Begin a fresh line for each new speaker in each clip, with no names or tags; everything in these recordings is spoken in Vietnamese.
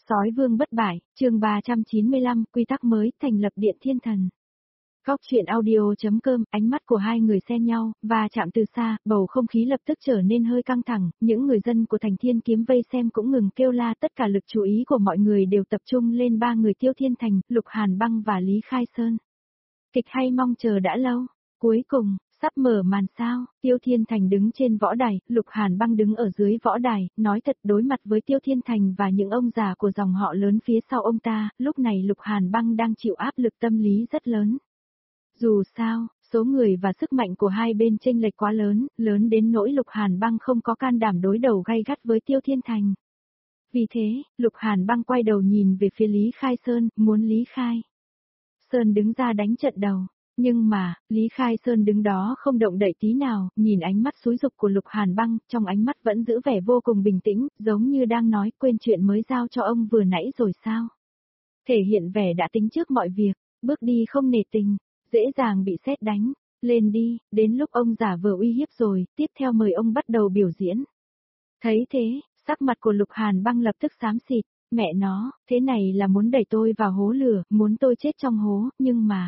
Sói vương bất bại, chương 395, quy tắc mới, thành lập Điện Thiên Thần. Góc truyện audio.com, ánh mắt của hai người xen nhau, và chạm từ xa, bầu không khí lập tức trở nên hơi căng thẳng, những người dân của Thành Thiên Kiếm vây xem cũng ngừng kêu la, tất cả lực chú ý của mọi người đều tập trung lên ba người Tiêu Thiên Thành, Lục Hàn Băng và Lý Khai Sơn. Kịch hay mong chờ đã lâu, cuối cùng, sắp mở màn sao, Tiêu Thiên Thành đứng trên võ đài, Lục Hàn Băng đứng ở dưới võ đài, nói thật đối mặt với Tiêu Thiên Thành và những ông già của dòng họ lớn phía sau ông ta, lúc này Lục Hàn Băng đang chịu áp lực tâm lý rất lớn. Dù sao, số người và sức mạnh của hai bên chênh lệch quá lớn, lớn đến nỗi Lục Hàn Băng không có can đảm đối đầu gay gắt với Tiêu Thiên Thành. Vì thế, Lục Hàn Băng quay đầu nhìn về phía Lý Khai Sơn, muốn Lý Khai Sơn đứng ra đánh trận đầu. Nhưng mà, Lý Khai Sơn đứng đó không động đậy tí nào, nhìn ánh mắt xúi dục của Lục Hàn Băng, trong ánh mắt vẫn giữ vẻ vô cùng bình tĩnh, giống như đang nói quên chuyện mới giao cho ông vừa nãy rồi sao. Thể hiện vẻ đã tính trước mọi việc, bước đi không nể tình, dễ dàng bị sét đánh, lên đi, đến lúc ông giả vờ uy hiếp rồi, tiếp theo mời ông bắt đầu biểu diễn. Thấy thế, sắc mặt của Lục Hàn Băng lập tức xám xịt, mẹ nó, thế này là muốn đẩy tôi vào hố lửa, muốn tôi chết trong hố, nhưng mà...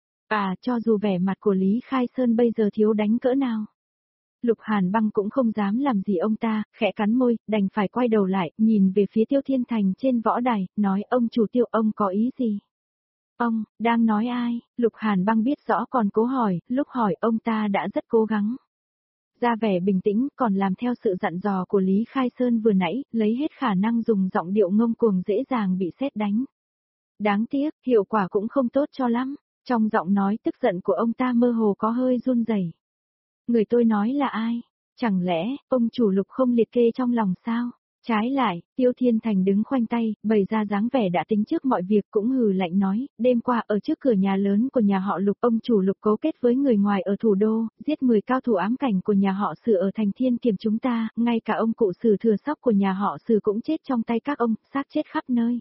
cho dù vẻ mặt của Lý Khai Sơn bây giờ thiếu đánh cỡ nào. Lục Hàn Băng cũng không dám làm gì ông ta, khẽ cắn môi, đành phải quay đầu lại, nhìn về phía Tiêu Thiên Thành trên võ đài, nói ông chủ Tiêu ông có ý gì? Ông, đang nói ai? Lục Hàn Băng biết rõ còn cố hỏi, lúc hỏi ông ta đã rất cố gắng. Ra vẻ bình tĩnh, còn làm theo sự dặn dò của Lý Khai Sơn vừa nãy, lấy hết khả năng dùng giọng điệu ngông cuồng dễ dàng bị sét đánh. Đáng tiếc, hiệu quả cũng không tốt cho lắm. Trong giọng nói tức giận của ông ta mơ hồ có hơi run rẩy. Người tôi nói là ai? Chẳng lẽ, ông chủ Lục không liệt kê trong lòng sao? Trái lại, Tiêu Thiên Thành đứng khoanh tay, bày ra dáng vẻ đã tính trước mọi việc cũng hừ lạnh nói, đêm qua ở trước cửa nhà lớn của nhà họ Lục, ông chủ Lục cấu kết với người ngoài ở thủ đô, giết 10 cao thủ ám cảnh của nhà họ Sử ở Thành Thiên Kiếm chúng ta, ngay cả ông cụ Sử thừa sóc của nhà họ Sử cũng chết trong tay các ông, xác chết khắp nơi.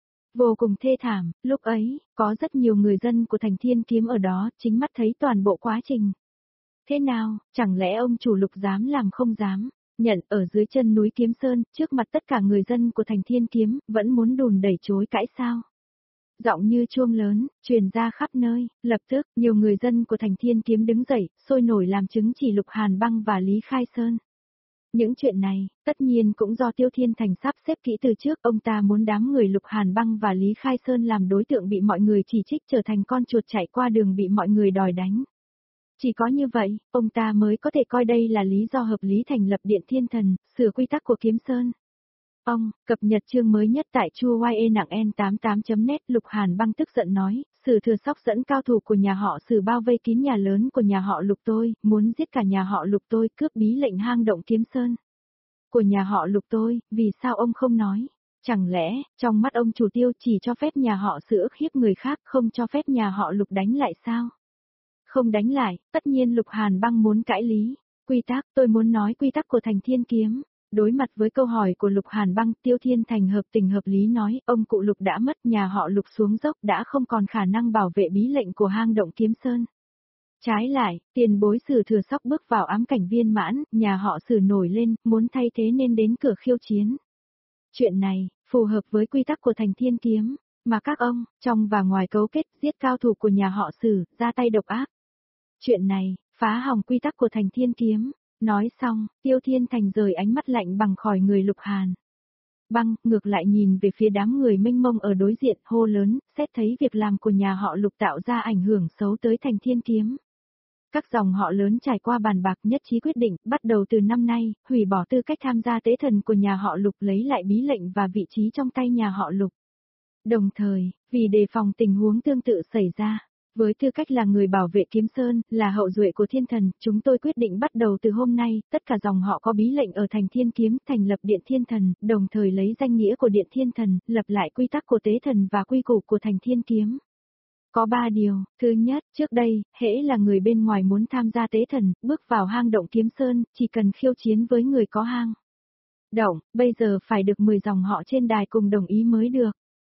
Vô cùng thê thảm, lúc ấy, có rất nhiều người dân của Thành Thiên Kiếm ở đó, chính mắt thấy toàn bộ quá trình. Thế nào, chẳng lẽ ông chủ Lục dám làm không dám, nhận ở dưới chân núi Kiếm Sơn, trước mặt tất cả người dân của Thành Thiên Kiếm, vẫn muốn đùn đẩy chối cãi sao? Giọng như chuông lớn, truyền ra khắp nơi, lập tức, nhiều người dân của Thành Thiên Kiếm đứng dậy, sôi nổi làm chứng chỉ Lục Hàn Băng và Lý Khai Sơn. Những chuyện này, tất nhiên cũng do Tiêu Thiên Thành sắp xếp kỹ từ trước, ông ta muốn đám người Lục Hàn Băng và Lý Khai Sơn làm đối tượng bị mọi người chỉ trích trở thành con chuột chạy qua đường bị mọi người đòi đánh. Chỉ có như vậy, ông ta mới có thể coi đây là lý do hợp lý thành lập Điện Thiên Thần, sửa quy tắc của Kiếm Sơn. Ông, cập nhật chương mới nhất tại chuayenang88.net, Lục Hàn Băng tức giận nói, Sử thừa sóc dẫn cao thủ của nhà họ Sử bao vây kín nhà lớn của nhà họ Lục tôi, muốn giết cả nhà họ Lục tôi, cướp bí lệnh hang động Kiếm Sơn của nhà họ Lục tôi, vì sao ông không nói? Chẳng lẽ, trong mắt ông chủ Tiêu chỉ cho phép nhà họ Sử ức hiếp người khác, không cho phép nhà họ Lục đánh lại sao? Không đánh lại, tất nhiên Lục Hàn Băng muốn cãi lý. Quy tắc, tôi muốn nói quy tắc của Thành Thiên Kiếm. Đối mặt với câu hỏi của Lục Hàn Băng, Tiêu Thiên Thành hợp tình hợp lý nói, ông cụ Lục đã mất, nhà họ Lục xuống dốc đã không còn khả năng bảo vệ bí lệnh của hang động Kiếm Sơn. Trái lại, tiền bối Sử thừa sóc bước vào ám cảnh viên mãn, nhà họ Sử nổi lên, muốn thay thế nên đến cửa khiêu chiến. Chuyện này, phù hợp với quy tắc của Thành Thiên Kiếm, mà các ông, trong và ngoài cấu kết, giết cao thủ của nhà họ Sử, ra tay độc ác. Chuyện này, phá hỏng quy tắc của Thành Thiên Kiếm. Nói xong, Tiêu Thiên Thành rời ánh mắt lạnh bằng khỏi người Lục Hàn Băng, ngược lại nhìn về phía đám người mênh mông ở đối diện, hô lớn, xét thấy việc làm của nhà họ Lục tạo ra ảnh hưởng xấu tới Thành Thiên Kiếm. Các dòng họ lớn trải qua bàn bạc nhất trí quyết định, bắt đầu từ năm nay, hủy bỏ tư cách tham gia tế thần của nhà họ Lục, lấy lại bí lệnh và vị trí trong tay nhà họ Lục. Đồng thời, vì đề phòng tình huống tương tự xảy ra, với tư cách là người bảo vệ Kiếm Sơn, là hậu duệ của Thiên Thần, chúng tôi quyết định bắt đầu từ hôm nay, tất cả dòng họ có bí lệnh ở Thành Thiên Kiếm, thành lập Điện Thiên Thần, đồng thời lấy danh nghĩa của Điện Thiên Thần, lập lại quy tắc của tế thần và quy củ của Thành Thiên Kiếm. Có 3 điều, thứ nhất, trước đây, hễ là người bên ngoài muốn tham gia tế thần, bước vào hang động Kiếm Sơn, chỉ cần khiêu chiến với người có hang động, bây giờ phải được 10 dòng họ trên đài cùng đồng ý mới được.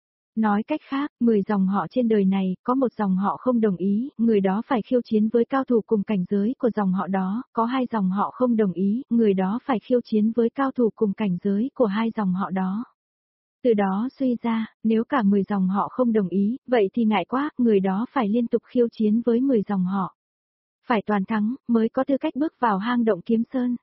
Nói cách khác, 10 dòng họ trên đời này, có một dòng họ không đồng ý, người đó phải khiêu chiến với cao thủ cùng cảnh giới của dòng họ đó, có 2 dòng họ không đồng ý, người đó phải khiêu chiến với cao thủ cùng cảnh giới của 2 dòng họ đó. Từ đó suy ra, nếu cả 10 dòng họ không đồng ý, vậy thì ngại quá, người đó phải liên tục khiêu chiến với 10 dòng họ. Phải toàn thắng, mới có tư cách bước vào hang động Kiếm Sơn.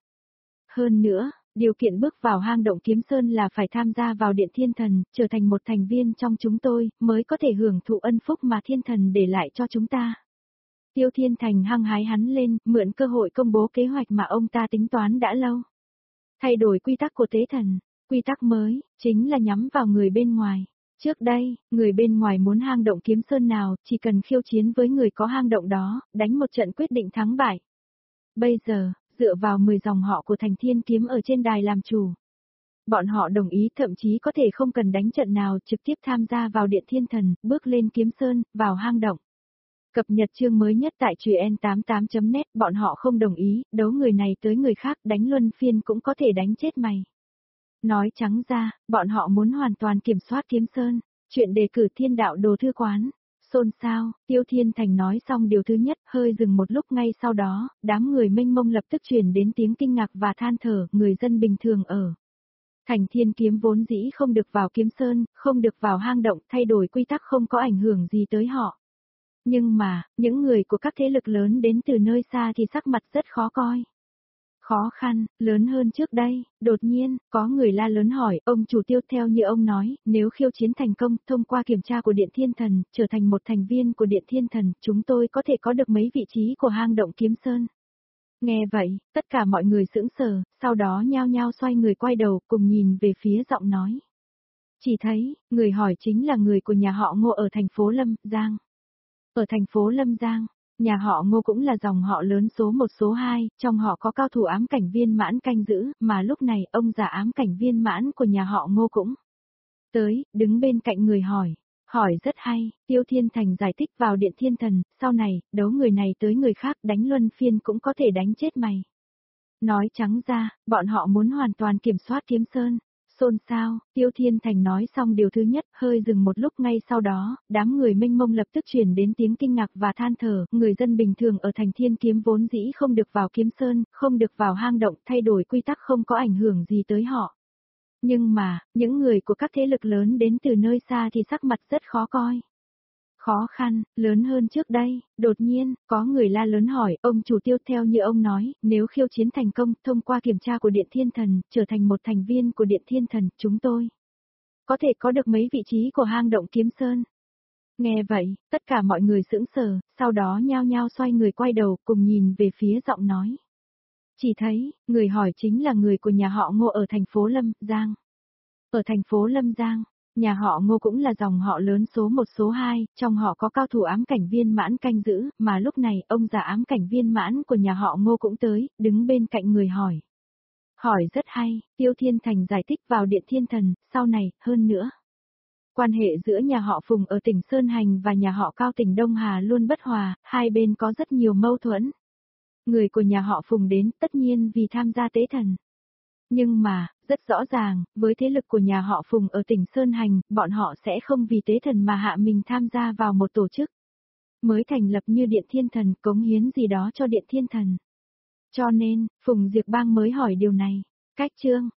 Hơn nữa, điều kiện bước vào hang động Kiếm Sơn là phải tham gia vào Điện Thiên Thần, trở thành một thành viên trong chúng tôi, mới có thể hưởng thụ ân phúc mà Thiên Thần để lại cho chúng ta. Tiêu Thiên Thành hăng hái hắn lên, mượn cơ hội công bố kế hoạch mà ông ta tính toán đã lâu. Thay đổi quy tắc của tế thần, quy tắc mới, chính là nhắm vào người bên ngoài. Trước đây, người bên ngoài muốn hang động Kiếm Sơn nào, chỉ cần khiêu chiến với người có hang động đó, đánh một trận quyết định thắng bại. Bây giờ, dựa vào 10 dòng họ của Thành Thiên Kiếm ở trên đài làm chủ. Bọn họ đồng ý thậm chí có thể không cần đánh trận nào trực tiếp tham gia vào Điện Thiên Thần, bước lên Kiếm Sơn, vào hang động. Cập nhật chương mới nhất tại truyện88.net, bọn họ không đồng ý, đấu người này tới người khác đánh luân phiên cũng có thể đánh chết mày. Nói trắng ra, bọn họ muốn hoàn toàn kiểm soát Kiếm Sơn, chuyện đề cử Thiên Đạo Đồ Thư Quán. Xôn xao, Tiêu Thiên Thành nói xong điều thứ nhất, hơi dừng một lúc ngay sau đó, đám người mênh mông lập tức truyền đến tiếng kinh ngạc và than thở, người dân bình thường ở. Thành Thiên Kiếm vốn dĩ không được vào Kiếm Sơn, không được vào hang động, thay đổi quy tắc không có ảnh hưởng gì tới họ. Nhưng mà, những người của các thế lực lớn đến từ nơi xa thì sắc mặt rất khó coi. Khó khăn, lớn hơn trước đây, đột nhiên, có người la lớn hỏi, ông chủ Tiêu theo như ông nói, nếu khiêu chiến thành công, thông qua kiểm tra của Điện Thiên Thần, trở thành một thành viên của Điện Thiên Thần, chúng tôi có thể có được mấy vị trí của hang động Kiếm Sơn. Nghe vậy, tất cả mọi người sững sờ, sau đó nhao nhao xoay người quay đầu, cùng nhìn về phía giọng nói. Chỉ thấy, người hỏi chính là người của nhà họ Ngô ở thành phố Lâm Giang. Ở thành phố Lâm Giang, nhà họ Ngô cũng là dòng họ lớn số 1 số 2, trong họ có cao thủ ám cảnh viên mãn canh giữ, mà lúc này ông già ám cảnh viên mãn của nhà họ Ngô cũng tới, đứng bên cạnh người hỏi. Hỏi rất hay, Tiêu Thiên Thành giải thích vào Điện Thiên Thần, sau này, đấu người này tới người khác đánh luân phiên cũng có thể đánh chết mày. Nói trắng ra, bọn họ muốn hoàn toàn kiểm soát Kiếm Sơn. Xôn xao, Tiêu Thiên Thành nói xong điều thứ nhất, hơi dừng một lúc ngay sau đó, đám người mênh mông lập tức truyền đến tiếng kinh ngạc và than thở, người dân bình thường ở Thành Thiên Kiếm vốn dĩ không được vào Kiếm Sơn, không được vào hang động, thay đổi quy tắc không có ảnh hưởng gì tới họ. Nhưng mà, những người của các thế lực lớn đến từ nơi xa thì sắc mặt rất khó coi. Khó khăn, lớn hơn trước đây, đột nhiên, có người la lớn hỏi, ông chủ Tiêu theo như ông nói, nếu khiêu chiến thành công, thông qua kiểm tra của Điện Thiên Thần, trở thành một thành viên của Điện Thiên Thần, chúng tôi có thể có được mấy vị trí của hang động Kiếm Sơn. Nghe vậy, tất cả mọi người sững sờ, sau đó nhao nhao xoay người quay đầu, cùng nhìn về phía giọng nói. Chỉ thấy, người hỏi chính là người của nhà họ Ngô ở thành phố Lâm Giang. Ở thành phố Lâm Giang, nhà họ Ngô cũng là dòng họ lớn số 1 số 2, trong họ có cao thủ ám cảnh viên mãn canh giữ, mà lúc này ông già ám cảnh viên mãn của nhà họ Ngô cũng tới, đứng bên cạnh người hỏi. Hỏi rất hay, Tiêu Thiên Thành giải thích vào Điện Thiên Thần, sau này, hơn nữa. Quan hệ giữa nhà họ Phùng ở tỉnh Sơn Hành và nhà họ Cao tỉnh Đông Hà luôn bất hòa, hai bên có rất nhiều mâu thuẫn. Người của nhà họ Phùng đến tất nhiên vì tham gia tế thần. Nhưng mà, rất rõ ràng, với thế lực của nhà họ Phùng ở tỉnh Sơn Hành, bọn họ sẽ không vì tế thần mà hạ mình tham gia vào một tổ chức mới thành lập như Điện Thiên Thần, cống hiến gì đó cho Điện Thiên Thần. Cho nên, Phùng Diệp Bang mới hỏi điều này. Cách chương